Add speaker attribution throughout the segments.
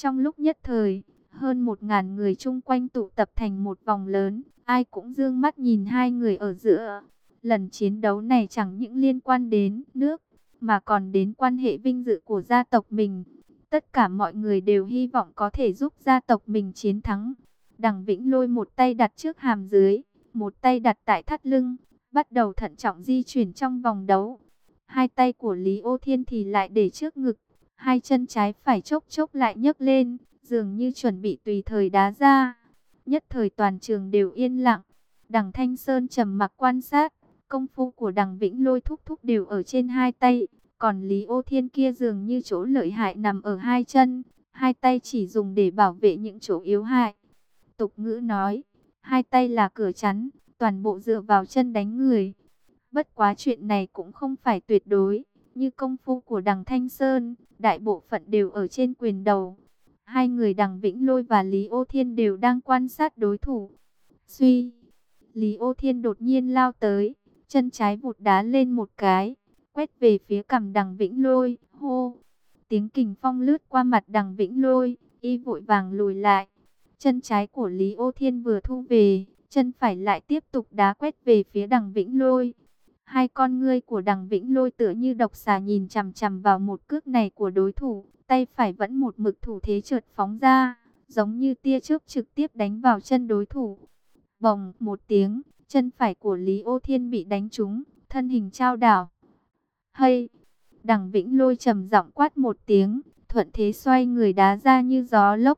Speaker 1: Trong lúc nhất thời, hơn 1.000 người chung quanh tụ tập thành một vòng lớn, ai cũng dương mắt nhìn hai người ở giữa. Lần chiến đấu này chẳng những liên quan đến nước, mà còn đến quan hệ vinh dự của gia tộc mình. Tất cả mọi người đều hy vọng có thể giúp gia tộc mình chiến thắng. Đằng Vĩnh Lôi một tay đặt trước hàm dưới, một tay đặt tại thắt lưng, bắt đầu thận trọng di chuyển trong vòng đấu. Hai tay của Lý Ô Thiên thì lại để trước ngực, hai chân trái phải chốc chốc lại nhấc lên, dường như chuẩn bị tùy thời đá ra. Nhất thời toàn trường đều yên lặng. Đằng Thanh Sơn trầm mặc quan sát, công phu của đằng Vĩnh Lôi thúc thúc đều ở trên hai tay, còn Lý Ô Thiên kia dường như chỗ lợi hại nằm ở hai chân, hai tay chỉ dùng để bảo vệ những chỗ yếu hại. Tục ngữ nói, hai tay là cửa chắn, toàn bộ dựa vào chân đánh người. Bất quá chuyện này cũng không phải tuyệt đối, như công phu của đằng Thanh Sơn, đại bộ phận đều ở trên quyền đầu. Hai người đằng Vĩnh Lôi và Lý Ô Thiên đều đang quan sát đối thủ. Suy, Lý Ô Thiên đột nhiên lao tới, chân trái vụt đá lên một cái, quét về phía cằm đằng Vĩnh Lôi, hô. Tiếng kình phong lướt qua mặt đằng Vĩnh Lôi, y vội vàng lùi lại. Chân trái của Lý Ô Thiên vừa thu về, chân phải lại tiếp tục đá quét về phía đằng Vĩnh Lôi. Hai con ngươi của đằng Vĩnh Lôi tựa như độc xà nhìn chằm chằm vào một cước này của đối thủ, tay phải vẫn một mực thủ thế chợt phóng ra, giống như tia chớp trực tiếp đánh vào chân đối thủ. Bồng một tiếng, chân phải của Lý Ô Thiên bị đánh trúng, thân hình chao đảo. Hay! Đằng Vĩnh Lôi trầm giọng quát một tiếng, thuận thế xoay người đá ra như gió lốc.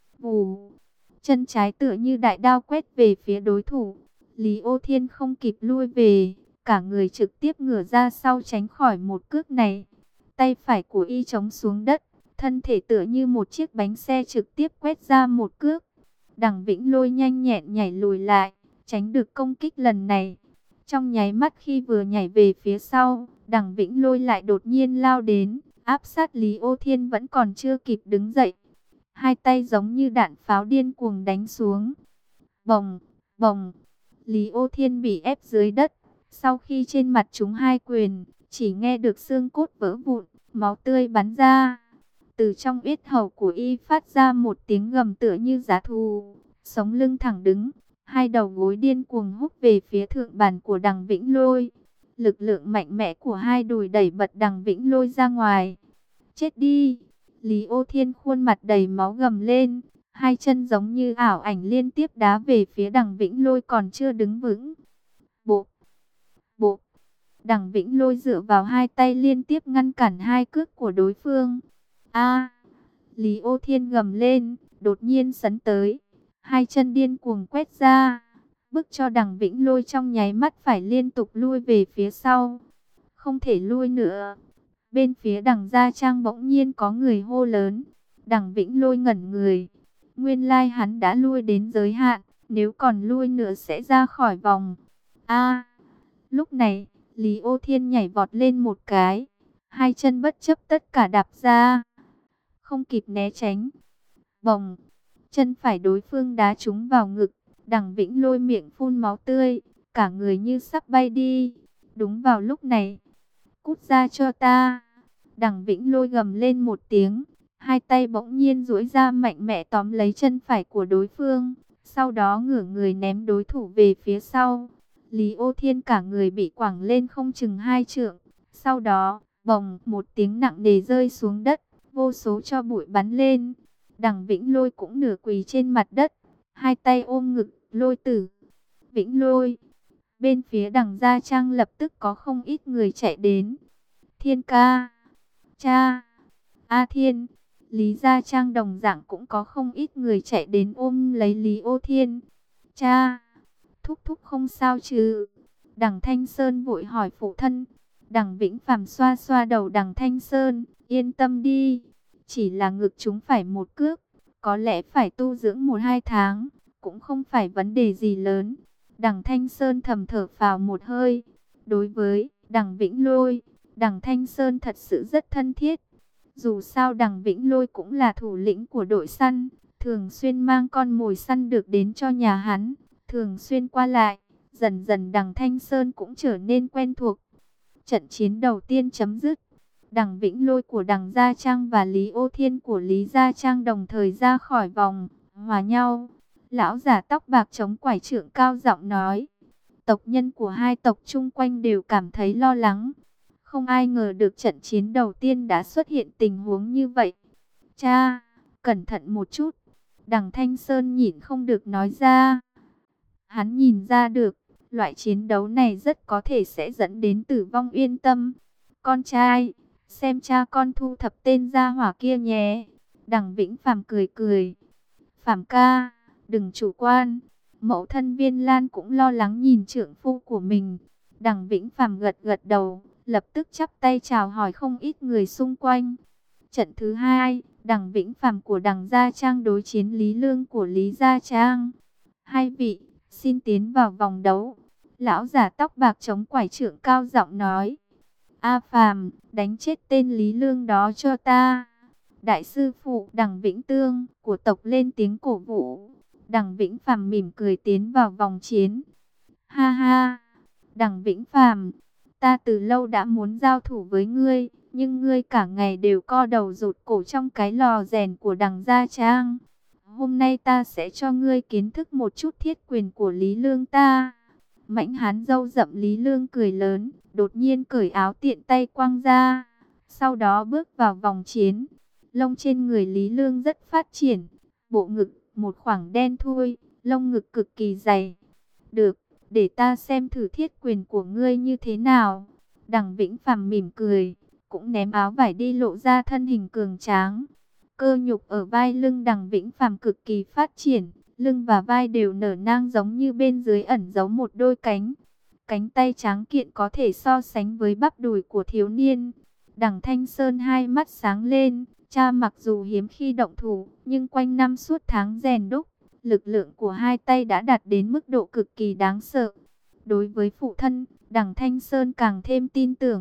Speaker 1: Vù! Chân trái tựa như đại đao quét về phía đối thủ. Lý Ô Thiên không kịp lui về, cả người trực tiếp ngửa ra sau tránh khỏi một cước này. Tay phải của y chống xuống đất, thân thể tựa như một chiếc bánh xe trực tiếp quét ra một cước. Đằng Vĩnh Lôi nhanh nhẹn nhảy lùi lại, tránh được công kích lần này. Trong nháy mắt khi vừa nhảy về phía sau, đằng Vĩnh Lôi lại đột nhiên lao đến, áp sát Lý Ô Thiên vẫn còn chưa kịp đứng dậy. Hai tay giống như đạn pháo điên cuồng đánh xuống. Bồng, bồng, Lý Ô Thiên bị ép dưới đất. Sau khi trên mặt chúng hai quyền, chỉ nghe được xương cốt vỡ vụn, máu tươi bắn ra. Từ trong yết hầu của y phát ra một tiếng gầm tựa như giá thú, sống lưng thẳng đứng, hai đầu gối điên cuồng húc về phía thượng bàn của đằng Vĩnh Lôi. Lực lượng mạnh mẽ của hai đùi đẩy bật đằng Vĩnh Lôi ra ngoài. Chết đi! Lý Ô Thiên khuôn mặt đầy máu gầm lên, hai chân giống như ảo ảnh liên tiếp đá về phía đằng Vĩnh Lôi còn chưa đứng vững. Bộ! Bộ! Đằng Vĩnh Lôi dựa vào hai tay liên tiếp ngăn cản hai cước của đối phương. A! Lý Ô Thiên gầm lên, đột nhiên sấn tới, hai chân điên cuồng quét ra, bức cho đằng Vĩnh Lôi trong nháy mắt phải liên tục lui về phía sau. Không thể lui nữa. Bên phía đằng Gia Trang bỗng nhiên có người hô lớn. Đằng Vĩnh Lôi ngẩn người. Nguyên lai hắn đã lui đến giới hạn, nếu còn lui nữa sẽ ra khỏi vòng. A! Lúc này, Lý Ô Thiên nhảy vọt lên một cái, hai chân bất chấp tất cả đạp ra, không kịp né tránh. Bồng! Chân phải đối phương đá trúng vào ngực, đằng Vĩnh Lôi miệng phun máu tươi, cả người như sắp bay đi. Đúng vào lúc này, cút ra cho ta! Đằng Vĩnh Lôi gầm lên một tiếng, hai tay bỗng nhiên duỗi ra mạnh mẽ tóm lấy chân phải của đối phương, sau đó ngửa người ném đối thủ về phía sau. Lý Ô Thiên cả người bị quẳng lên không chừng 2 trượng, sau đó, bồng một tiếng nặng nề rơi xuống đất, vô số tro bụi bắn lên. Đằng Vĩnh Lôi cũng nửa quỳ trên mặt đất, hai tay ôm ngực, Lôi tử, Vĩnh Lôi. Bên phía đằng Gia Trang lập tức có không ít người chạy đến. Thiên ca, cha, A Thiên, Lý Gia Trang đồng dạng cũng có không ít người chạy đến ôm lấy Lý Ô Thiên. Cha, thúc thúc không sao chứ? Đằng Thanh Sơn vội hỏi phụ thân. Đằng Vĩnh Phàm xoa xoa đầu đằng Thanh Sơn, yên tâm đi, chỉ là ngực chúng phải một cước, có lẽ phải tu dưỡng 1-2 tháng, cũng không phải vấn đề gì lớn. Đằng Thanh Sơn thầm thở phào một hơi. Đối với đằng Vĩnh Lôi, đằng Thanh Sơn thật sự rất thân thiết. Dù sao đằng Vĩnh Lôi cũng là thủ lĩnh của đội săn, thường xuyên mang con mồi săn được đến cho nhà hắn, thường xuyên qua lại. Dần dần đằng Thanh Sơn cũng trở nên quen thuộc. Trận chiến đầu tiên chấm dứt. Đằng Vĩnh Lôi của Đằng Gia Trang và Lý Ô Thiên của Lý Gia Trang đồng thời ra khỏi vòng, hòa nhau. Lão già tóc bạc chống quải trượng cao giọng nói. Tộc nhân của hai tộc chung quanh đều cảm thấy lo lắng. Không ai ngờ được trận chiến đầu tiên đã xuất hiện tình huống như vậy. Cha, cẩn thận một chút. Đằng Thanh Sơn nhịn không được nói ra. Hắn nhìn ra được, loại chiến đấu này rất có thể sẽ dẫn đến tử vong. Yên tâm, con trai, xem cha con thu thập tên gia hỏa kia nhé. Đằng Vĩnh Phàm cười cười. Phàm ca, đừng chủ quan. Mẫu thân Viên Lan cũng lo lắng nhìn trượng phu của mình. Đằng Vĩnh Phàm gật gật đầu, lập tức chắp tay chào hỏi không ít người xung quanh. Trận thứ hai, Đằng Vĩnh Phàm của Đằng Gia Trang đối chiến Lý Lương của Lý Gia Trang. Hai vị, xin tiến vào vòng đấu. Lão già tóc bạc chống quải trượng cao giọng nói. A Phàm, đánh chết tên Lý Lương đó cho ta. Đại sư phụ Đằng Vĩnh Tương của tộc lên tiếng cổ vũ. Đằng Vĩnh Phàm mỉm cười tiến vào vòng chiến. Ha ha, Đằng Vĩnh Phàm, ta từ lâu đã muốn giao thủ với ngươi, nhưng ngươi cả ngày đều co đầu rụt cổ trong cái lò rèn của Đằng Gia Trang. Hôm nay ta sẽ cho ngươi kiến thức một chút thiết quyền của Lý Lương ta. Mãnh hán râu rậm Lý Lương cười lớn, đột nhiên cởi áo tiện tay quăng ra, sau đó bước vào vòng chiến. Lông trên người Lý Lương rất phát triển, bộ ngực một khoảng đen thui, lông ngực cực kỳ dày. Được, để ta xem thử thiết quyền của ngươi như thế nào. Đằng Vĩnh Phàm mỉm cười, cũng ném áo vải đi lộ ra thân hình cường tráng. Cơ nhục ở vai lưng Đằng Vĩnh Phàm cực kỳ phát triển, lưng và vai đều nở nang giống như bên dưới ẩn giấu một đôi cánh. Cánh tay tráng kiện có thể so sánh với bắp đùi của thiếu niên. Đằng Thanh Sơn hai mắt sáng lên, cha mặc dù hiếm khi động thủ, nhưng quanh năm suốt tháng rèn đúc, lực lượng của hai tay đã đạt đến mức độ cực kỳ đáng sợ. Đối với phụ thân, Đằng Thanh Sơn càng thêm tin tưởng.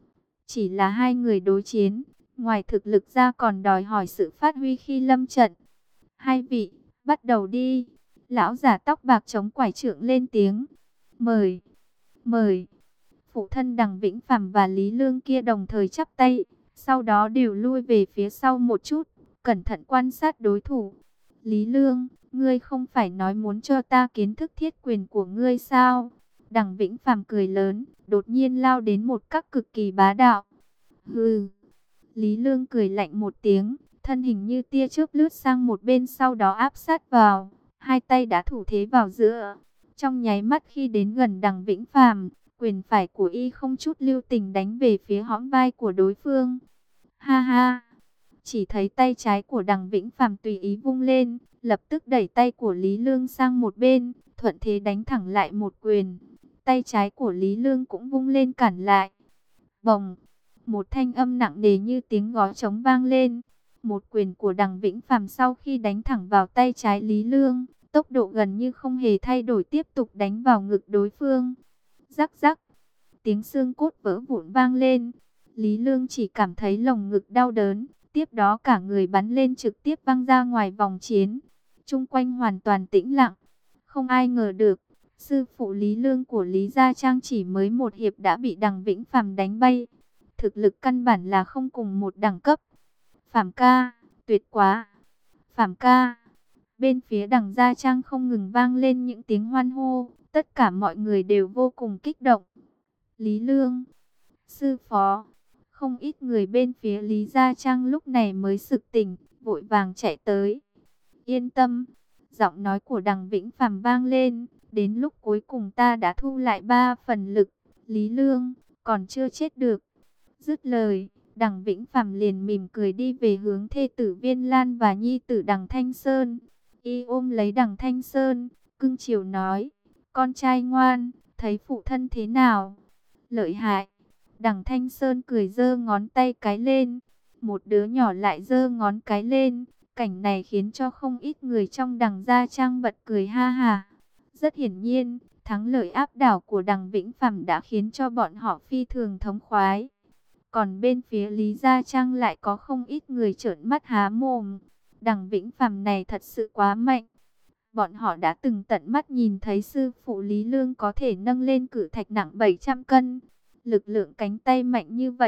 Speaker 1: Chỉ là hai người đối chiến, ngoài thực lực ra còn đòi hỏi sự phát huy khi lâm trận. Hai vị, bắt đầu đi. Lão già tóc bạc chống quải trượng lên tiếng. Mời, mời. Phụ thân Đằng Vĩnh Phàm và Lý Lương kia đồng thời chắp tay, sau đó đều lui về phía sau một chút, cẩn thận quan sát đối thủ. Lý Lương, ngươi không phải nói muốn cho ta kiến thức thiết quyền của ngươi sao? Đằng Vĩnh Phàm cười lớn, đột nhiên lao đến một các cực kỳ bá đạo. Hừ. Lý Lương cười lạnh một tiếng, thân hình như tia chớp lướt sang một bên, sau đó áp sát vào, hai tay đã thủ thế vào giữa. Trong nháy mắt khi đến gần Đằng Vĩnh Phàm, quyền phải của y không chút lưu tình đánh về phía hõm vai của đối phương. Ha ha. Chỉ thấy tay trái của Đằng Vĩnh Phàm tùy ý vung lên, lập tức đẩy tay của Lý Lương sang một bên, thuận thế đánh thẳng lại một quyền. Tay trái của Lý Lương cũng vung lên cản lại. Bồng, một thanh âm nặng nề như tiếng gõ trống vang lên. Một quyền của Đằng Vĩnh Phàm sau khi đánh thẳng vào tay trái Lý Lương, tốc độ gần như không hề thay đổi, tiếp tục đánh vào ngực đối phương. Rắc rắc, tiếng xương cốt vỡ vụn vang lên. Lý Lương chỉ cảm thấy lồng ngực đau đớn, tiếp đó cả người bắn lên trực tiếp văng ra ngoài vòng chiến. Chung quanh hoàn toàn tĩnh lặng. Không ai ngờ được, sư phụ Lý Lương của Lý Gia Trang chỉ mới một hiệp đã bị Đằng Vĩnh Phàm đánh bay. Thực lực căn bản là không cùng một đẳng cấp. Phàm ca, tuyệt quá. Phàm ca. Bên phía Đằng Gia Trang không ngừng vang lên những tiếng hoan hô. Tất cả mọi người đều vô cùng kích động. Lý Lương, sư phó. Không ít người bên phía Lý Gia Trang lúc này mới sực tỉnh, vội vàng chạy tới. Yên tâm, giọng nói của Đằng Vĩnh Phàm vang lên. Đến lúc cuối cùng ta đã thu lại 3 phần lực. Lý Lương, còn chưa chết được. Dứt lời, Đằng Vĩnh Phàm liền mỉm cười đi về hướng thê tử Viên Lan và nhi tử Đằng Thanh Sơn. Y ôm lấy Đằng Thanh Sơn, cưng chiều nói, con trai ngoan, thấy phụ thân thế nào? Lợi hại. Đằng Thanh Sơn cười giơ ngón tay cái lên, một đứa nhỏ lại giơ ngón cái lên. Cảnh này khiến cho không ít người trong Đằng Gia Trang bật cười ha ha. Rất hiển nhiên, thắng lợi áp đảo của Đằng Vĩnh Phàm đã khiến cho bọn họ phi thường thống khoái. Còn bên phía Lý Gia Trang lại có không ít người trợn mắt há mồm. Đằng Vĩnh Phàm này thật sự quá mạnh. Bọn họ đã từng tận mắt nhìn thấy sư phụ Lý Lương có thể nâng lên cự thạch nặng 700 cân. Lực lượng cánh tay mạnh như vậy,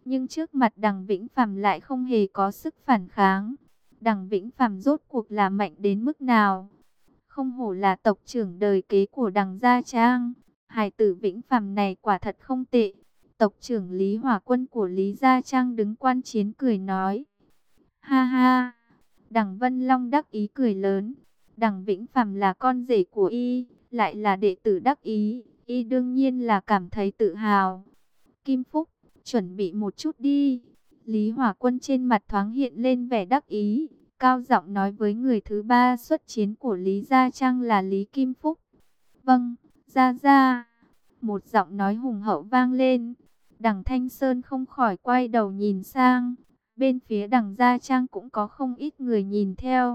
Speaker 1: nhưng trước mặt Đằng Vĩnh Phàm lại không hề có sức phản kháng. Đằng Vĩnh Phàm rốt cuộc là mạnh đến mức nào? Không hổ là tộc trưởng đời kế của Đằng Gia Trang, hài tử Vĩnh Phàm này quả thật không tệ. Tộc trưởng Lý Hỏa Quân của Lý Gia Trang đứng quan chiến cười nói. Ha ha, Đằng Vân Long đắc ý cười lớn. Đằng Vĩnh Phàm là con rể của y, lại là đệ tử đắc ý, y đương nhiên là cảm thấy tự hào. Kim Phúc, chuẩn bị một chút đi. Lý Hỏa Quân trên mặt thoáng hiện lên vẻ đắc ý, cao giọng nói với người thứ ba xuất chiến của Lý Gia Trang là Lý Kim Phúc. Vâng, ra. Một giọng nói hùng hậu vang lên. Đằng Thanh Sơn không khỏi quay đầu nhìn sang. Bên phía Đằng Gia Trang cũng có không ít người nhìn theo.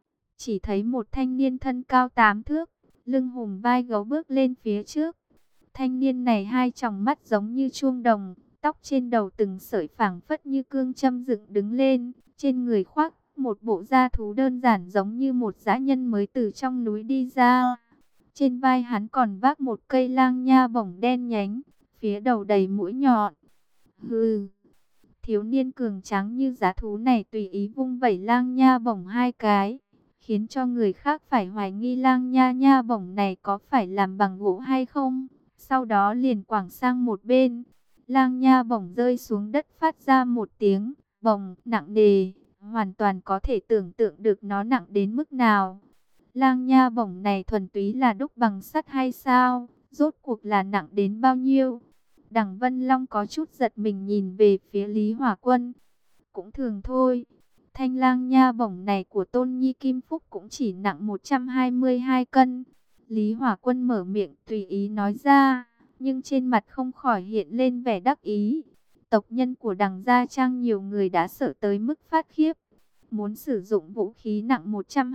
Speaker 1: Chỉ thấy một thanh niên thân cao 8 thước, lưng hùm vai gấu bước lên phía trước. Thanh niên này hai tròng mắt giống như chuông đồng, tóc trên đầu từng sợi phảng phất như cương châm dựng đứng lên, trên người khoác một bộ da thú đơn giản giống như một dã nhân mới từ trong núi đi ra. Trên vai hắn còn vác một cây lang nha bổng đen nhánh, phía đầu đầy mũi nhọn. Hừ, thiếu niên cường tráng như dã thú này tùy ý vung vẩy lang nha bổng hai cái, khiến cho người khác phải hoài nghi lang nha bổng này có phải làm bằng gỗ hay không. Sau đó liền quẳng sang một bên, lang nha bổng rơi xuống đất phát ra một tiếng bổng nặng nề, hoàn toàn có thể tưởng tượng được nó nặng đến mức nào. Lang nha bổng này thuần túy là đúc bằng sắt hay sao? Rốt cuộc là nặng đến bao nhiêu? Đằng Vân Long có chút giật mình nhìn về phía Lý Hỏa Quân. Cũng thường thôi. Thanh lang nha bổng này của Tôn Nhi Kim Phúc cũng chỉ nặng 122 cân. Lý Hỏa Quân mở miệng tùy ý nói ra, nhưng trên mặt không khỏi hiện lên vẻ đắc ý. Tộc nhân của Đằng Gia Trang nhiều người đã sợ tới mức phát khiếp. Muốn sử dụng vũ khí nặng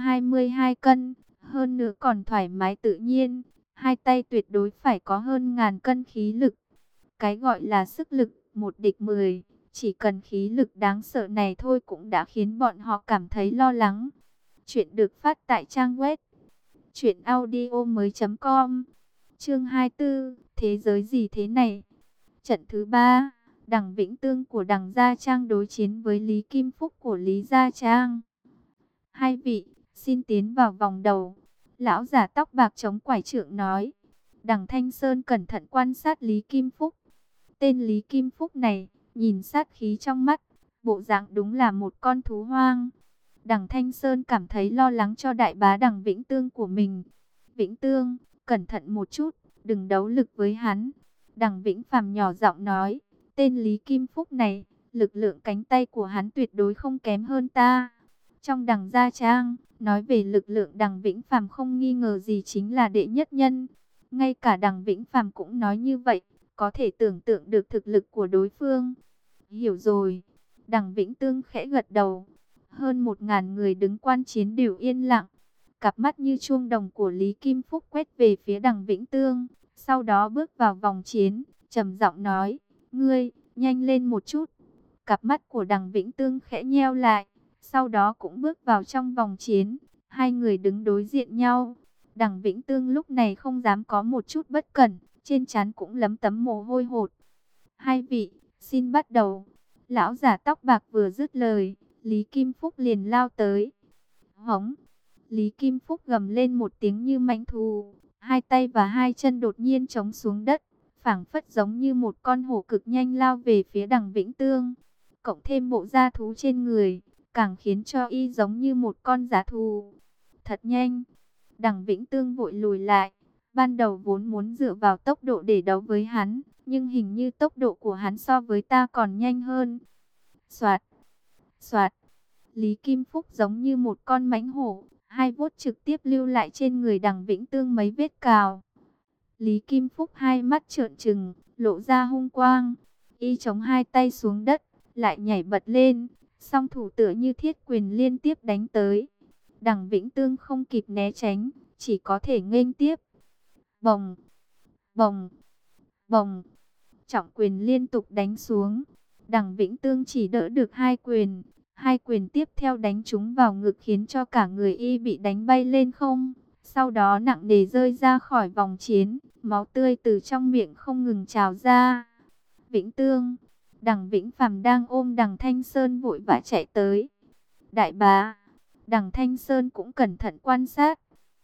Speaker 1: 122 cân, hơn nữa còn thoải mái tự nhiên, hai tay tuyệt đối phải có hơn ngàn cân khí lực. Cái gọi là sức lực, một địch 10, chỉ cần khí lực đáng sợ này thôi cũng đã khiến bọn họ cảm thấy lo lắng. Chuyện được phát tại trang web truyệnaudiomoi.com. Chương 24, thế giới gì thế này? Trận thứ 3, Đằng Vĩnh Tương của Đằng Gia Trang đối chiến với Lý Kim Phúc của Lý Gia Trang. Hai vị, xin tiến vào vòng đầu. Lão giả tóc bạc chống quải trượng nói. Đằng Thanh Sơn cẩn thận quan sát Lý Kim Phúc. Tên Lý Kim Phúc này, nhìn sát khí trong mắt, bộ dạng đúng là một con thú hoang. Đằng Thanh Sơn cảm thấy lo lắng cho đại bá Đằng Vĩnh Tương của mình. Vĩnh Tương, cẩn thận một chút, đừng đấu lực với hắn. Đằng Vĩnh Phàm nhỏ giọng nói, tên Lý Kim Phúc này, lực lượng cánh tay của hắn tuyệt đối không kém hơn ta. Trong Đằng Gia Trang, nói về lực lượng Đằng Vĩnh Phàm không nghi ngờ gì chính là đệ nhất nhân. Ngay cả Đằng Vĩnh Phàm cũng nói như vậy, có thể tưởng tượng được thực lực của đối phương. Hiểu rồi. Đằng Vĩnh Tương khẽ gật đầu. Hơn 1000 người đứng quan chiến đều yên lặng. Cặp mắt như chuông đồng của Lý Kim Phúc quét về phía Đằng Vĩnh Tương. Sau đó bước vào vòng chiến, trầm giọng nói, ngươi, nhanh lên một chút. Cặp mắt của Đằng Vĩnh Tương khẽ nheo lại. Sau đó cũng bước vào trong vòng chiến. Hai người đứng đối diện nhau. Đằng Vĩnh Tương lúc này không dám có một chút bất cẩn, trên trán cũng lấm tấm mồ hôi hột. Hai vị, xin bắt đầu. Lão giả tóc bạc vừa dứt lời, Lý Kim Phúc liền lao tới. Hống! Lý Kim Phúc gầm lên một tiếng như mãnh thú, hai tay và hai chân đột nhiên chống xuống đất, phảng phất giống như một con hổ cực nhanh lao về phía Đằng Vĩnh Tương. Cộng thêm bộ da thú trên người, càng khiến cho y giống như một con dã thú. Thật nhanh! Đằng Vĩnh Tương vội lùi lại. Ban đầu vốn muốn dựa vào tốc độ để đấu với hắn, nhưng hình như tốc độ của hắn so với ta còn nhanh hơn. Soạt, soạt. Lý Kim Phúc giống như một con mãnh hổ, hai vuốt trực tiếp lưu lại trên người Đằng Vĩnh Tương mấy vết cào. Lý Kim Phúc hai mắt trợn trừng, lộ ra hung quang. Y chống hai tay xuống đất, lại nhảy bật lên, song thủ tựa như thiết quyền liên tiếp đánh tới. Đằng Vĩnh Tương không kịp né tránh, chỉ có thể nghênh tiếp. Bồng, bồng, bồng. Trọng quyền liên tục đánh xuống. Đằng Vĩnh Tương chỉ đỡ được hai quyền. Hai quyền tiếp theo đánh trúng vào ngực khiến cho cả người y bị đánh bay lên không. Sau đó nặng nề rơi ra khỏi vòng chiến. Máu tươi từ trong miệng không ngừng trào ra. Vĩnh Tương, Đằng Vĩnh Phàm đang ôm Đằng Thanh Sơn vội vã chạy tới. Đại bá, Đằng Thanh Sơn cũng cẩn thận quan sát.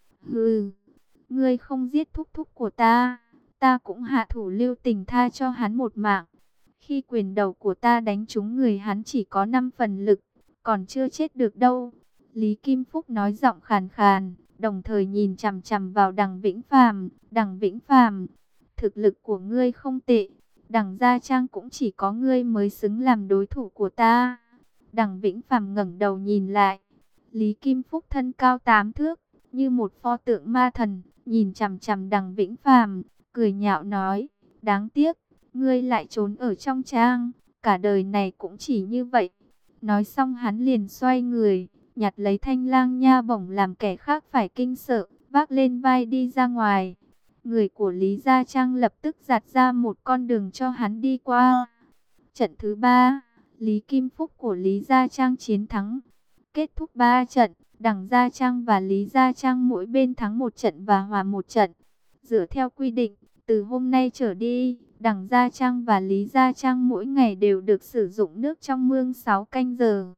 Speaker 1: Hừ, ngươi không giết thúc thúc của ta, ta cũng hạ thủ lưu tình tha cho hắn một mạng. Khi quyền đầu của ta đánh trúng người hắn chỉ có 5 phần lực, còn chưa chết được đâu. Lý Kim Phúc nói giọng khàn khàn, đồng thời nhìn chằm chằm vào Đằng Vĩnh Phàm. Đằng Vĩnh Phàm, thực lực của ngươi không tệ, Đằng Gia Trang cũng chỉ có ngươi mới xứng làm đối thủ của ta. Đằng Vĩnh Phàm ngẩng đầu nhìn lại, Lý Kim Phúc thân cao 8 thước, như một pho tượng ma thần, nhìn chằm chằm Đằng Vĩnh Phàm, cười nhạo nói, đáng tiếc, ngươi lại trốn ở trong trang, cả đời này cũng chỉ như vậy. Nói xong hắn liền xoay người, nhặt lấy thanh lang nha bổng làm kẻ khác phải kinh sợ, vác lên vai đi ra ngoài. Người của Lý Gia Trang lập tức giạt ra một con đường cho hắn đi qua. Trận thứ 3, Lý Kim Phúc của Lý Gia Trang chiến thắng. Kết thúc 3 trận, Đằng Gia Trang và Lý Gia Trang mỗi bên thắng một trận và hòa một trận. Dựa theo quy định, từ hôm nay trở đi, Đằng Gia Trang và Lý Gia Trang mỗi ngày đều được sử dụng nước trong mương 6 canh giờ.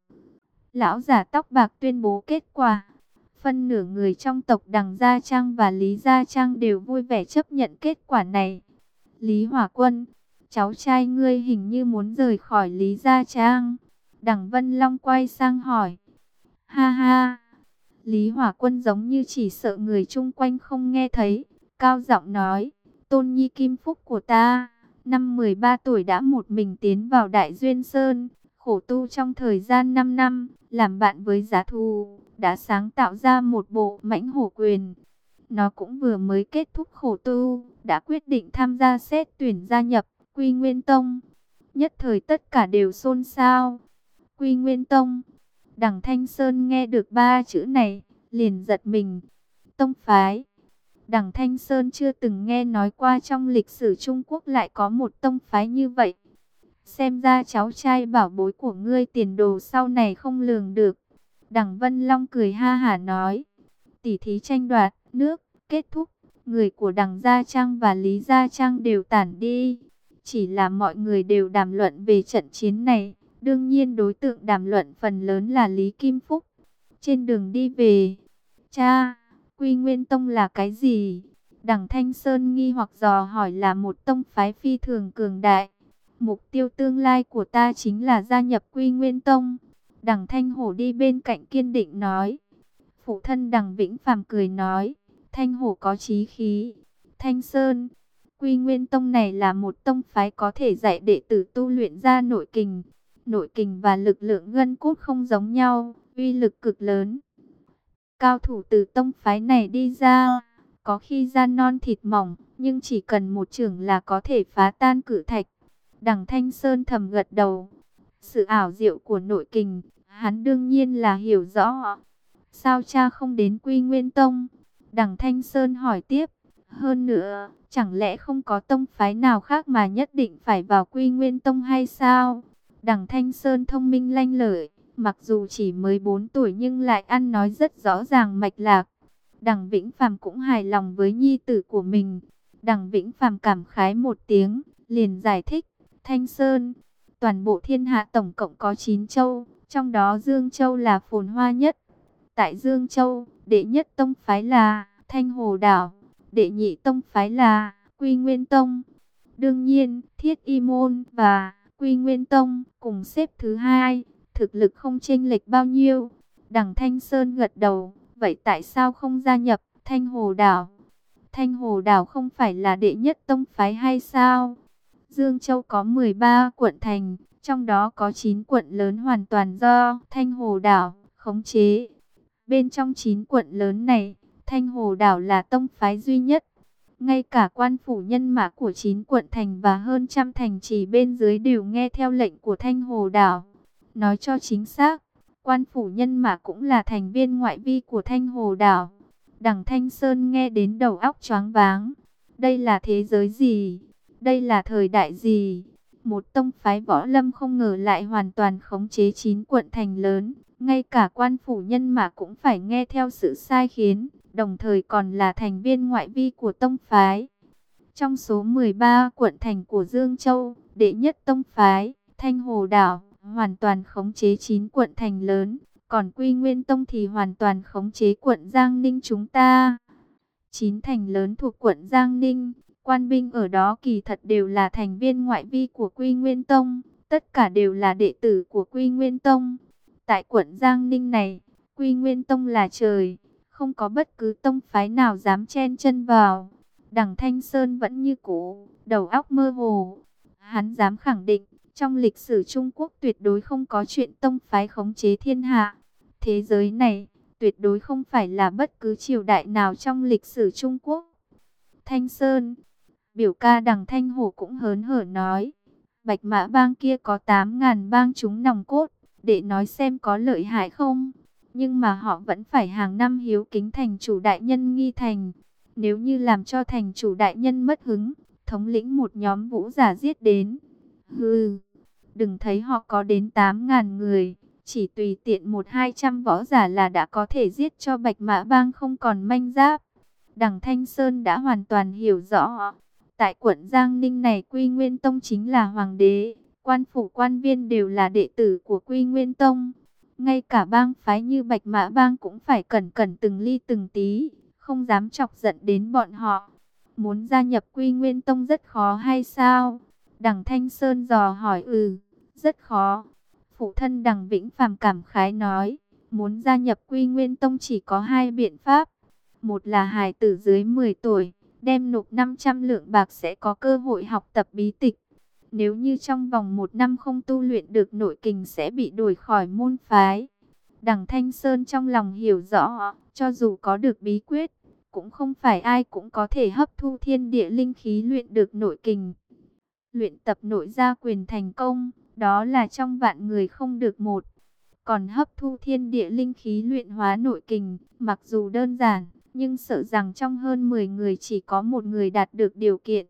Speaker 1: Lão giả tóc bạc tuyên bố kết quả. Phân nửa người trong tộc Đằng Gia Trang và Lý Gia Trang đều vui vẻ chấp nhận kết quả này. Lý Hỏa Quân, cháu trai ngươi hình như muốn rời khỏi Lý Gia Trang. Đằng Vân Long quay sang hỏi. Ha ha, Lý Hỏa Quân giống như chỉ sợ người chung quanh không nghe thấy, cao giọng nói, Tôn Nhi Kim Phúc của ta, năm 13 tuổi đã một mình tiến vào Đại Duyên Sơn, khổ tu trong thời gian 5 năm, làm bạn với giá thú, đã sáng tạo ra một bộ mãnh hổ quyền. Nó cũng vừa mới kết thúc khổ tu, đã quyết định tham gia xét tuyển gia nhập Quy Nguyên Tông. Nhất thời tất cả đều xôn xao. Quy Nguyên Tông. Đằng Thanh Sơn nghe được 3 chữ này, liền giật mình. Tông phái. Đằng Thanh Sơn chưa từng nghe nói qua trong lịch sử Trung Quốc lại có một tông phái như vậy. Xem ra cháu trai bảo bối của ngươi tiền đồ sau này không lường được. Đằng Vân Long cười ha hả nói. Tỷ thí tranh đoạt, nước, kết thúc. Người của Đằng Gia Trang và Lý Gia Trang đều tản đi. Chỉ là mọi người đều đàm luận về trận chiến này. Đương nhiên đối tượng đàm luận phần lớn là Lý Kim Phúc. Trên đường đi về, cha, Quy Nguyên Tông là cái gì? Đằng Thanh Sơn nghi hoặc dò hỏi. Là một tông phái phi thường cường đại. Mục tiêu tương lai của ta chính là gia nhập Quy Nguyên Tông. Đằng Thanh Hổ đi bên cạnh kiên định nói. Phụ thân Đằng Vĩnh Phàm cười nói. Thanh Hổ có chí khí. Thanh Sơn, Quy Nguyên Tông này là một tông phái có thể dạy đệ tử tu luyện ra nội kình. Nội kình và lực lượng gân cốt không giống nhau, uy lực cực lớn. Cao thủ từ tông phái này đi ra, có khi da non thịt mỏng, nhưng chỉ cần một chưởng là có thể phá tan cự thạch. Đằng Thanh Sơn thầm gật đầu. Sự ảo diệu của nội kình, hắn đương nhiên là hiểu rõ. Sao cha không đến Quy Nguyên Tông? Đằng Thanh Sơn hỏi tiếp. Hơn nữa, chẳng lẽ không có tông phái nào khác mà nhất định phải vào Quy Nguyên Tông hay sao? Đằng Thanh Sơn thông minh lanh lợi, mặc dù chỉ mới 4 tuổi nhưng lại ăn nói rất rõ ràng mạch lạc. Đằng Vĩnh Phàm cũng hài lòng với nhi tử của mình. Đằng Vĩnh Phàm cảm khái một tiếng, liền giải thích. Thanh Sơn, toàn bộ thiên hạ tổng cộng có 9 châu, trong đó Dương Châu là phồn hoa nhất. Tại Dương Châu, đệ nhất tông phái là Thanh Hồ Đảo, đệ nhị tông phái là Quy Nguyên Tông. Đương nhiên, Thiết Y Môn và Quy Nguyên Tông cùng xếp thứ 2, thực lực không chênh lệch bao nhiêu. Đằng Thanh Sơn gật đầu, vậy tại sao không gia nhập Thanh Hồ Đảo? Thanh Hồ Đảo không phải là đệ nhất tông phái hay sao? Dương Châu có 13 quận thành, trong đó có 9 quận lớn hoàn toàn do Thanh Hồ Đảo khống chế. Bên trong 9 quận lớn này, Thanh Hồ Đảo là tông phái duy nhất. Ngay cả quan phủ nhân mã của 9 quận thành và hơn trăm thành trì bên dưới đều nghe theo lệnh của Thanh Hồ Đảo. Nói cho chính xác, quan phủ nhân mã cũng là thành viên ngoại vi của Thanh Hồ Đảo. Đằng Thanh Sơn nghe đến đầu óc choáng váng. Đây là thế giới gì? Đây là thời đại gì? Một tông phái võ lâm không ngờ lại hoàn toàn khống chế 9 quận thành lớn. Ngay cả quan phủ nhân mã cũng phải nghe theo sự sai khiến, đồng thời còn là thành viên ngoại vi của tông phái. Trong số 13 quận thành của Dương Châu, đệ nhất tông phái, Thanh Hồ Đảo hoàn toàn khống chế 9 quận thành lớn, còn Quy Nguyên Tông thì hoàn toàn khống chế quận Giang Ninh chúng ta. 9 thành lớn thuộc quận Giang Ninh, quan binh ở đó kỳ thật đều là thành viên ngoại vi của Quy Nguyên Tông, tất cả đều là đệ tử của Quy Nguyên Tông. Tại quận Giang Ninh này, Quy Nguyên Tông là trời, không có bất cứ tông phái nào dám chen chân vào. Đằng Thanh Sơn vẫn như cũ, đầu óc mơ hồ. Hắn dám khẳng định, trong lịch sử Trung Quốc tuyệt đối không có chuyện tông phái khống chế thiên hạ. Thế giới này, tuyệt đối không phải là bất cứ triều đại nào trong lịch sử Trung Quốc. Thanh Sơn, biểu ca Đằng Thanh Hổ cũng hớn hở nói, Bạch Mã Bang kia có 8.000 bang chúng nòng cốt, để nói xem có lợi hại không. Nhưng mà họ vẫn phải hàng năm hiếu kính thành chủ đại nhân Nghi Thành. Nếu như làm cho thành chủ đại nhân mất hứng, thống lĩnh một nhóm vũ giả giết đến. Hừ, đừng thấy họ có đến 8.000 người, chỉ tùy tiện 100-200 võ giả là đã có thể giết cho Bạch Mã Bang không còn manh giáp. Đằng Thanh Sơn đã hoàn toàn hiểu rõ. Tại quận Giang Ninh này Quy Nguyên Tông chính là hoàng đế, quan phủ quan viên đều là đệ tử của Quy Nguyên Tông. Ngay cả bang phái như Bạch Mã Bang cũng phải cẩn cẩn từng ly từng tí, không dám chọc giận đến bọn họ. Muốn gia nhập Quy Nguyên Tông rất khó hay sao? Đằng Thanh Sơn dò hỏi. Rất khó. Phụ thân Đằng Vĩnh Phàm cảm khái nói, muốn gia nhập Quy Nguyên Tông chỉ có 2 biện pháp. Một là hài tử dưới 10 tuổi, đem nộp 500 lượng bạc sẽ có cơ hội học tập bí tịch. Nếu như trong vòng 1 năm không tu luyện được nội kình sẽ bị đuổi khỏi môn phái. Đằng Thanh Sơn trong lòng hiểu rõ, cho dù có được bí quyết, cũng không phải ai cũng có thể hấp thu thiên địa linh khí luyện được nội kình. Luyện tập nội gia quyền thành công, đó là trong vạn người không được một. Còn hấp thu thiên địa linh khí luyện hóa nội kình, mặc dù đơn giản, nhưng sợ rằng trong hơn 10 người chỉ có một người đạt được điều kiện.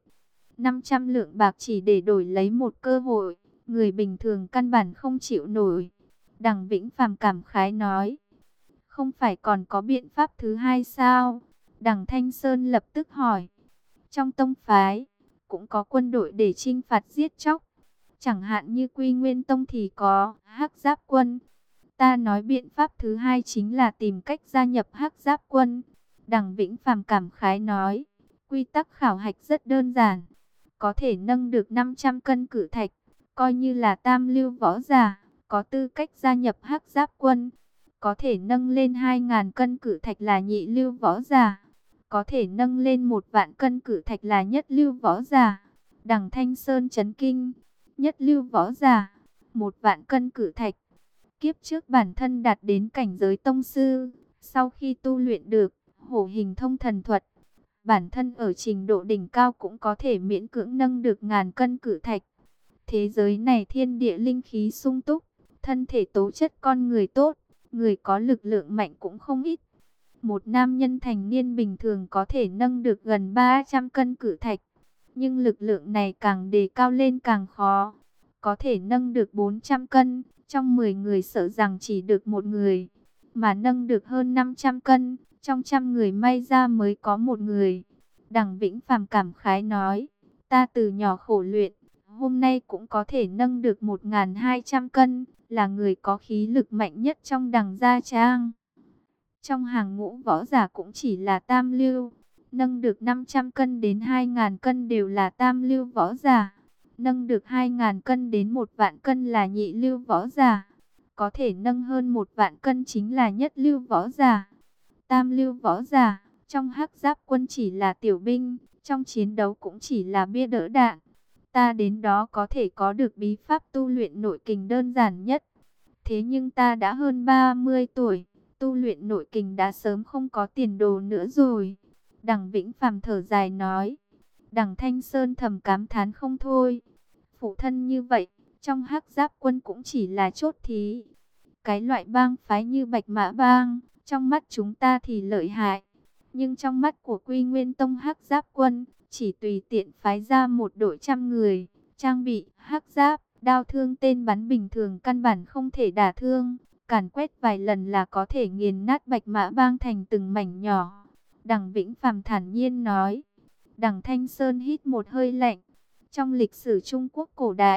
Speaker 1: 500 lượng bạc chỉ để đổi lấy một cơ hội, người bình thường căn bản không chịu nổi. Đằng Vĩnh Phàm cảm khái nói, không phải còn có biện pháp thứ hai sao? Đằng Thanh Sơn lập tức hỏi, trong tông phái, cũng có quân đội để chinh phạt giết chóc. Chẳng hạn như Quy Nguyên Tông thì có Hắc Giáp Quân. Ta nói biện pháp thứ hai chính là tìm cách gia nhập Hắc Giáp Quân. Đằng Vĩnh Phàm cảm khái nói, quy tắc khảo hạch rất đơn giản. Có thể nâng được 500 cân cự thạch, coi như là tam lưu võ giả, có tư cách gia nhập Hắc Giáp Quân. Có thể nâng lên 2.000 cân cự thạch là nhị lưu võ giả. Có thể nâng lên 1.000 cân cự thạch là nhất lưu võ giả. Đằng Thanh Sơn chấn kinh, nhất lưu võ giả, 1.000 cân cự thạch. Kiếp trước bản thân đạt đến cảnh giới tông sư, sau khi tu luyện được hổ hình thông thần thuật, bản thân ở trình độ đỉnh cao cũng có thể miễn cưỡng nâng được 1.000 cân cự thạch. Thế giới này thiên địa linh khí sung túc, thân thể tố chất con người tốt, người có lực lượng mạnh cũng không ít. Một nam nhân thành niên bình thường có thể nâng được gần 300 cân cự thạch, nhưng lực lượng này càng đề cao lên càng khó. Có thể nâng được 400 cân, trong 10 người sợ rằng chỉ được một người, mà nâng được hơn 500 cân, trong 100 người may ra mới có một người. Đằng Vĩnh Phàm cảm khái nói, ta từ nhỏ khổ luyện, hôm nay cũng có thể nâng được 1.200 cân, là người có khí lực mạnh nhất trong Đằng Gia Trang. Trong hàng ngũ võ giả cũng chỉ là tam lưu, nâng được 500 cân đến 2.000 cân đều là tam lưu võ giả. Nâng được 2.000 cân đến 1.000 cân là nhị lưu võ giả. Có thể nâng hơn 1.000 cân chính là nhất lưu võ giả. Tam lưu võ giả, trong Hắc Giáp Quân chỉ là tiểu binh, trong chiến đấu cũng chỉ là bia đỡ đạn. Ta đến đó có thể có được bí pháp tu luyện nội kình đơn giản nhất. Thế nhưng ta đã hơn 30 tuổi, tu luyện nội kình đã sớm không có tiền đồ nữa rồi. Đằng Vĩnh Phàm thở dài nói. Đằng Thanh Sơn thầm cảm thán không thôi. Phụ thân như vậy, trong Hắc Giáp Quân cũng chỉ là chốt thí. Cái loại bang phái như Bạch Mã Bang, trong mắt chúng ta thì lợi hại. Nhưng trong mắt của Quy Nguyên Tông Hắc Giáp Quân, chỉ tùy tiện phái ra một đội 100 người, trang bị hắc giáp, đao thương tên bắn bình thường căn bản không thể đả thương. Càn quét vài lần là có thể nghiền nát Bạch Mã Bang thành từng mảnh nhỏ. Đằng Vĩnh Phàm thản nhiên nói. Đằng Thanh Sơn hít một hơi lạnh. Trong lịch sử Trung Quốc cổ đại,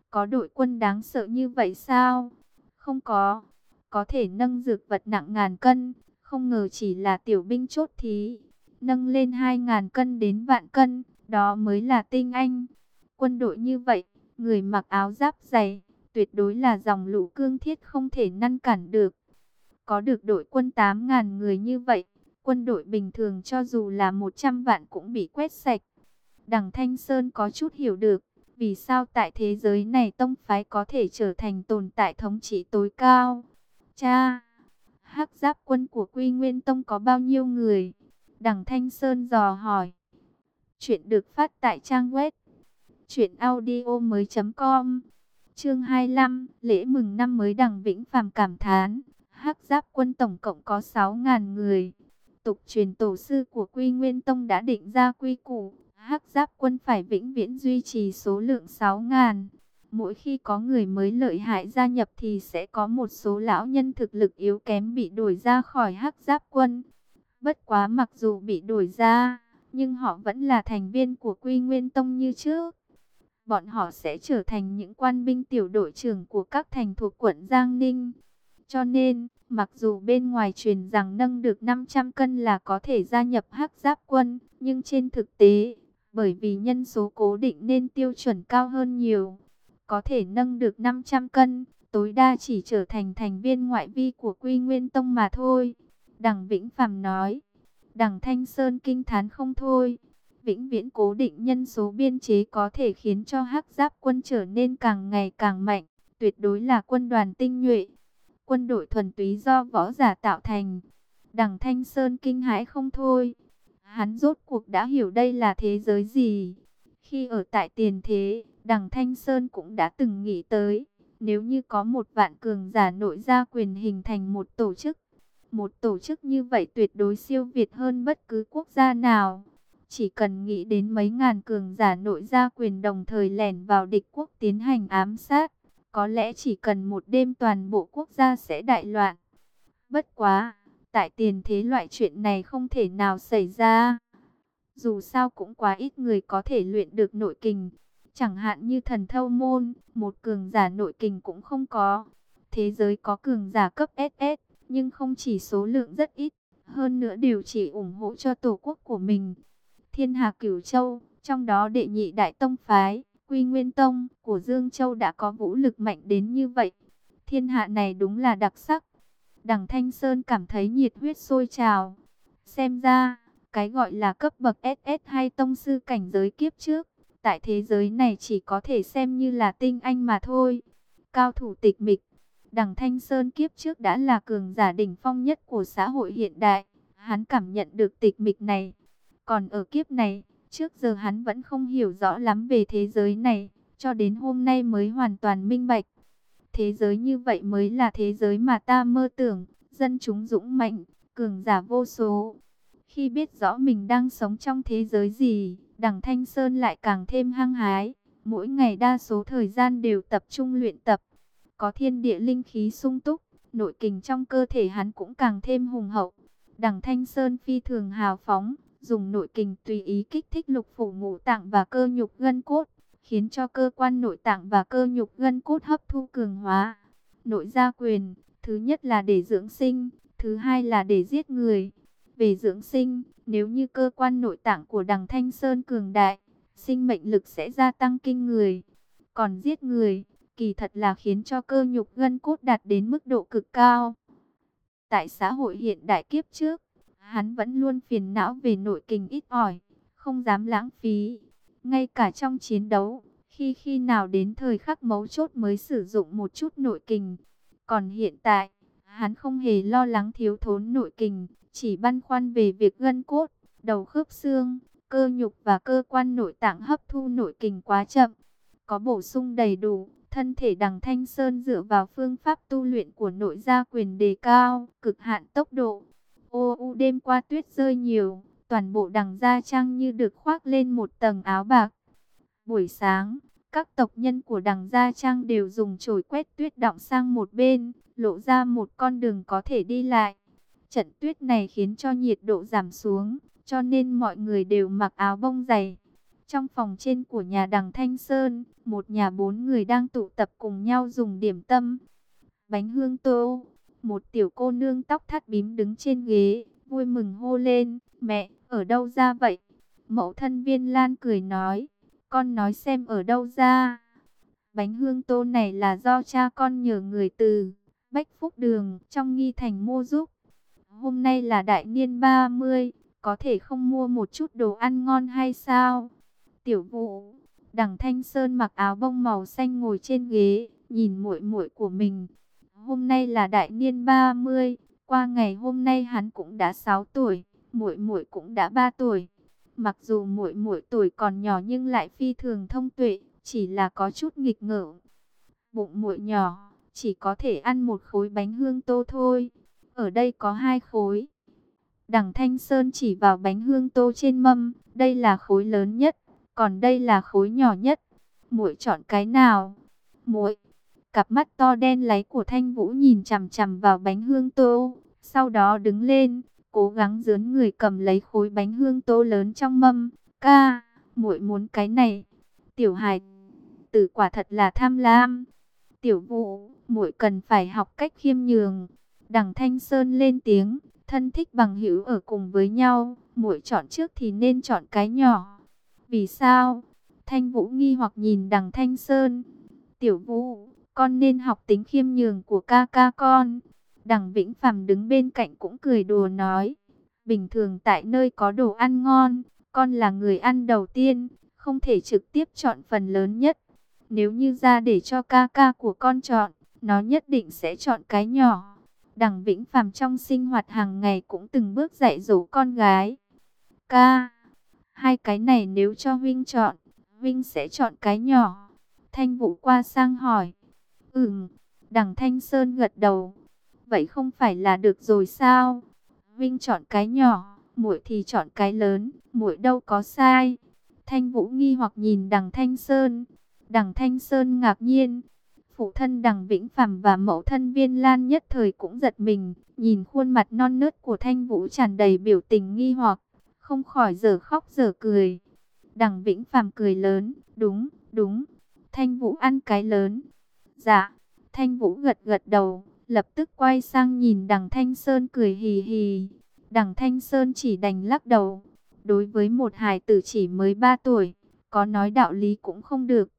Speaker 1: Có đội quân đáng sợ như vậy sao? Không có thể nâng dược vật nặng ngàn cân, không ngờ chỉ là tiểu binh chốt thí. Nâng lên 2.000 cân đến vạn cân, đó mới là tinh anh. Quân đội như vậy, người mặc áo giáp dày, tuyệt đối là dòng lũ cương thiết không thể ngăn cản được. Có được đội quân 8.000 người như vậy, quân đội bình thường cho dù là 100 vạn cũng bị quét sạch. Đằng Thanh Sơn có chút hiểu được, vì sao tại thế giới này tông phái có thể trở thành tồn tại thống trị tối cao. Cha, hắc giáp quân của Quy Nguyên Tông có bao nhiêu người? Đằng Thanh Sơn dò hỏi. Chuyện được phát tại trang web truyệnaudiomoi.com. Chương 25, lễ mừng năm mới. Đằng Vĩnh Phàm cảm thán, hắc giáp quân tổng cộng có 6.000 người. Tục truyền tổ sư của Quy Nguyên Tông đã định ra quy củ, hắc giáp quân phải vĩnh viễn duy trì số lượng 6.000. Mỗi khi có người mới lợi hại gia nhập thì sẽ có một số lão nhân thực lực yếu kém bị đuổi ra khỏi hắc giáp quân. Bất quá mặc dù bị đuổi ra, nhưng họ vẫn là thành viên của Quy Nguyên Tông như trước. Bọn họ sẽ trở thành những quan binh tiểu đội trưởng của các thành thuộc quận Giang Ninh. Cho nên, mặc dù bên ngoài truyền rằng nâng được 500 cân là có thể gia nhập hắc giáp quân, nhưng trên thực tế, bởi vì nhân số cố định nên tiêu chuẩn cao hơn nhiều. Có thể nâng được 500 cân, tối đa chỉ trở thành thành viên ngoại vi của Quy Nguyên Tông mà thôi. Đằng Vĩnh Phàm nói. Đằng Thanh Sơn kinh thán không thôi. Vĩnh viễn cố định nhân số biên chế có thể khiến cho hắc giáp quân trở nên càng ngày càng mạnh, tuyệt đối là quân đoàn tinh nhuệ, quân đội thuần túy do võ giả tạo thành. Đằng Thanh Sơn kinh hãi không thôi. Hắn rốt cuộc đã hiểu đây là thế giới gì. Khi ở tại tiền thế, đằng Thanh Sơn cũng đã từng nghĩ tới, nếu như có 1.000.000 cường giả nội gia quyền hình thành một tổ chức. Một tổ chức như vậy tuyệt đối siêu việt hơn bất cứ quốc gia nào. Chỉ cần nghĩ đến mấy ngàn cường giả nội gia quyền đồng thời lẻn vào địch quốc tiến hành ám sát, có lẽ chỉ cần một đêm toàn bộ quốc gia sẽ đại loạn. Bất quá, tại tiền thế loại chuyện này không thể nào xảy ra. Dù sao cũng quá ít người có thể luyện được nội kình. Chẳng hạn như Thần Thâu Môn, một cường giả nội kình cũng không có. Thế giới có cường giả cấp SS, nhưng không chỉ số lượng rất ít, hơn nữa đều chỉ ủng hộ cho tổ quốc của mình. Thiên Hà Cửu Châu, trong đó đệ nhị đại tông phái, Quy Nguyên Tông của Dương Châu đã có vũ lực mạnh đến như vậy. Thiên hạ này đúng là đặc sắc. Đằng Thanh Sơn cảm thấy nhiệt huyết sôi trào. Xem ra, cái gọi là cấp bậc SS hay tông sư cảnh giới kiếp trước, tại thế giới này chỉ có thể xem như là tinh anh mà thôi. Cao thủ tịch mịch. Đằng Thanh Sơn kiếp trước đã là cường giả đỉnh phong nhất của xã hội hiện đại. Hắn cảm nhận được tịch mịch này. Còn ở kiếp này, trước giờ hắn vẫn không hiểu rõ lắm về thế giới này, cho đến hôm nay mới hoàn toàn minh bạch. Thế giới như vậy mới là thế giới mà ta mơ tưởng, dân chúng dũng mạnh, cường giả vô số. Khi biết rõ mình đang sống trong thế giới gì, đằng Thanh Sơn lại càng thêm hăng hái. Mỗi ngày đa số thời gian đều tập trung luyện tập. Có thiên địa linh khí sung túc, nội kình trong cơ thể hắn cũng càng thêm hùng hậu. Đằng Thanh Sơn phi thường hào phóng, dùng nội kình tùy ý kích thích lục phủ ngũ tạng và cơ nhục gân cốt, khiến cho cơ quan nội tạng và cơ nhục gân cốt hấp thu cường hóa. Nội gia quyền, thứ nhất là để dưỡng sinh, thứ hai là để giết người. Về dưỡng sinh, nếu như cơ quan nội tạng của đằng Thanh Sơn cường đại, sinh mệnh lực sẽ gia tăng kinh người. Còn giết người, kỳ thật là khiến cho cơ nhục gân cốt đạt đến mức độ cực cao. Tại xã hội hiện đại kiếp trước, hắn vẫn luôn phiền não về nội kình ít ỏi, không dám lãng phí. Ngay cả trong chiến đấu, khi nào đến thời khắc mấu chốt mới sử dụng một chút nội kình. Còn hiện tại, hắn không hề lo lắng thiếu thốn nội kình, chỉ băn khoăn về việc gân cốt, đầu khớp xương, cơ nhục và cơ quan nội tạng hấp thu nội kình quá chậm. Có bổ sung đầy đủ, thân thể đằng Thanh Sơn dựa vào phương pháp tu luyện của nội gia quyền đề cao, cực hạn tốc độ. Đêm qua tuyết rơi nhiều, toàn bộ đằng gia trang như được khoác lên một tầng áo bạc. Buổi sáng, các tộc nhân của đằng gia trang đều dùng chổi quét tuyết đọng sang một bên, lộ ra một con đường có thể đi lại. Trận tuyết này khiến cho nhiệt độ giảm xuống, cho nên mọi người đều mặc áo bông dày. Trong phòng trên của nhà Đằng Thanh Sơn, một nhà 4 người đang tụ tập cùng nhau dùng điểm tâm. Bánh hương tô, một tiểu cô nương tóc thắt bím đứng trên ghế, vui mừng hô lên, mẹ, ở đâu ra vậy? Mẫu thân Viên Lan cười nói, con nói xem ở đâu ra. Bánh hương tô này là do cha con nhờ người từ Bách Phúc Đường trong Nghi Thành mua giúp. Hôm nay là đại niên 30, có thể không mua một chút đồ ăn ngon hay sao? Tiểu Vũ, Đằng Thanh Sơn mặc áo bông màu xanh ngồi trên ghế, nhìn muội muội của mình. Hôm nay là đại niên 30, qua ngày hôm nay hắn cũng đã 6 tuổi, muội muội cũng đã 3 tuổi. Mặc dù muội muội tuổi còn nhỏ nhưng lại phi thường thông tuệ, chỉ là có chút nghịch ngợm. Bụng muội nhỏ, chỉ có thể ăn một khối bánh hương tô thôi. Ở đây có 2 khối. Đằng Thanh Sơn chỉ vào bánh hương tô trên mâm, đây là khối lớn nhất, còn đây là khối nhỏ nhất. Muội chọn cái nào? Muội. Cặp mắt to đen láy của Thanh Vũ nhìn chằm chằm vào bánh hương tô, sau đó đứng lên, cố gắng rướn người cầm lấy khối bánh hương tô lớn trong mâm. Ca, muội muốn cái này. Tiểu hài tử quả thật là tham lam. Tiểu Vũ, muội cần phải học cách khiêm nhường. Đằng Thanh Sơn lên tiếng, thân thích bằng hữu ở cùng với nhau, muội chọn trước thì nên chọn cái nhỏ. Vì sao? Thanh Vũ nghi hoặc nhìn Đằng Thanh Sơn. Tiểu Vũ, con nên học tính khiêm nhường của ca ca con. Đằng Vĩnh Phàm đứng bên cạnh cũng cười đùa nói, bình thường tại nơi có đồ ăn ngon, con là người ăn đầu tiên, không thể trực tiếp chọn phần lớn nhất. Nếu như ra để cho ca ca của con chọn, nó nhất định sẽ chọn cái nhỏ. Đằng Vĩnh Phàm trong sinh hoạt hàng ngày cũng từng bước dạy dỗ con gái. Ca, hai cái này nếu cho huynh chọn, huynh sẽ chọn cái nhỏ. Thanh Vũ qua sang hỏi. Đằng Thanh Sơn gật đầu. Vậy không phải là được rồi sao? Huynh chọn cái nhỏ, muội thì chọn cái lớn, muội đâu có sai. Thanh Vũ nghi hoặc nhìn Đằng Thanh Sơn. Đằng Thanh Sơn ngạc nhiên. Phụ thân Đằng Vĩnh Phàm và mẫu thân Viên Lan nhất thời cũng giật mình, nhìn khuôn mặt non nớt của Thanh Vũ tràn đầy biểu tình nghi hoặc, không khỏi dở khóc dở cười. Đằng Vĩnh Phàm cười lớn, đúng, đúng, Thanh Vũ ăn cái lớn. Dạ, Thanh Vũ gật gật đầu, lập tức quay sang nhìn Đằng Thanh Sơn cười hì hì. Đằng Thanh Sơn chỉ đành lắc đầu. Đối với một hài tử chỉ mới 3 tuổi, có nói đạo lý cũng không được.